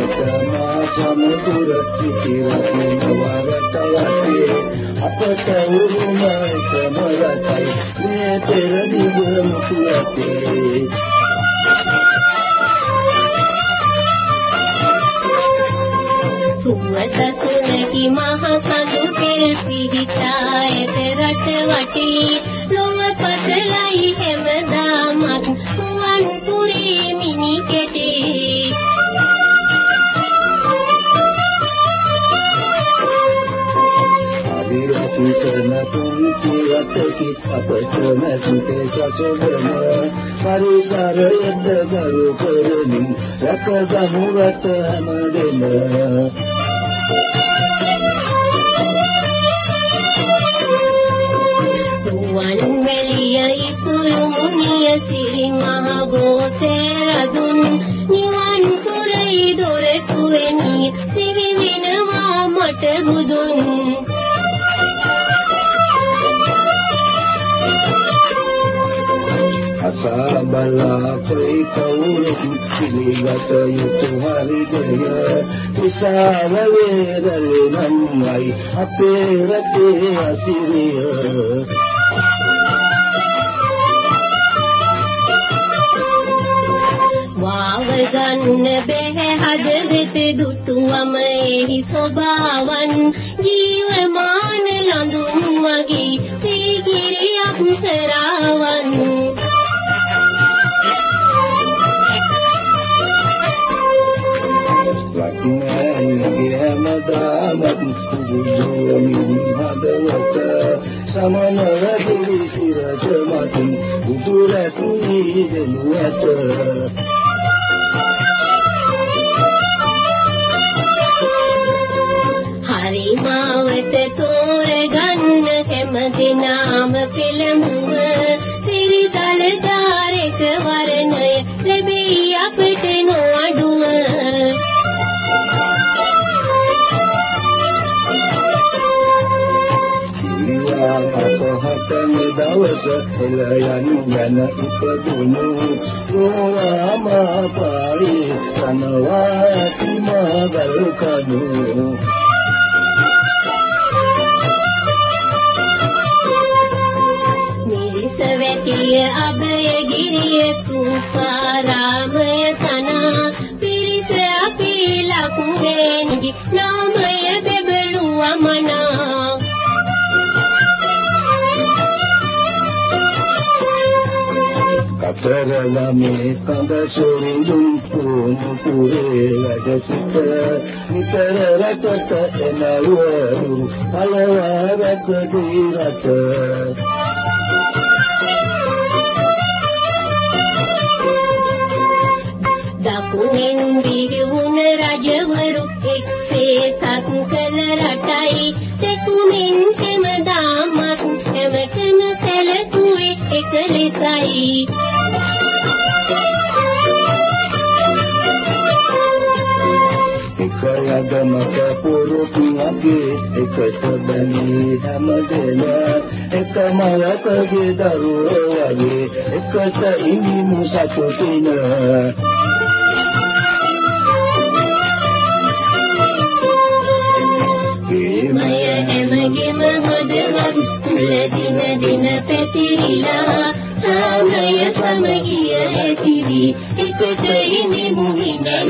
මා සමුදුර ඉතිරක් නවරට වටේ අපට උරුම එකම රටයි මේ පෙරදිග මුතු ඇතේ සුවත සුනකි මහ කඳු පෙර පිහිටායත රට වටේ ලොව පතලයි හැමදාමත් මුවන් පුරේ මිනි කෙටේ අවිරසිසන පුංචි රටකි අපට නැතුතේ සසොබන පරිසරයද ගරු කරමින් රැකගමු රට හැමදෙම සිරි මහ බෝසෙරදුන් නිවන් පුරයි දොරටුවෙනි සිවි වෙනවා මට බුදුන් අසා බලා කොයි කවුරුත් පිළිගත යුතු හරිදය විසාව වේදලේ නම්යි අපේ රටේ අසිරිය ගන්න බැහැ හදවත දුටුවම එහි ස්වභාවන් ජීවමාන ලඳුන් වගේ සීගිරි අප්සරාවන් ලක්නගේ හැමදාමත් බුදුමින් හදවත සමනල දිවි සිරස මතින් බුදුරැසුනි දෙනු ඇත මාවත තෝරගන්න හැමදෙනාම පෙළඹුව සිරිතල ධාරක වරණය ලැබී අපට නොඅඩුව ජීවා අපහත දවස එළ යන ඉපදුණු රෝවාම පාරේ කනවා තිමගල් කනු අභයගිරිය තුපාරාමය සනා පිරිස අපේ ලකුවේනිගේ නාමය බෙබළුවමනා කතරගමේ කඳ සොරිඳුන් පුරේ වැඩ සිට නිතර රටට එනවරු පළවා වැකදී රට දකුණෙන් විරුණ රජවරු එක්සේ සත් කළ රටයි සෙකුමින් හැමදාමත් හැමතෙම සැලකුවේ එක ලෙසයි එක යදමක පුරුතුගේ එකට බැනී හැමදෙන එක මවකගේ දරුවෝ වගේ එකට ඉනිමු සතුටින හැමගෙම හොදවත් තුල දින දින පැතිරිලා සාමය සමගිය ඇතිවි එකට ඉනිමු හින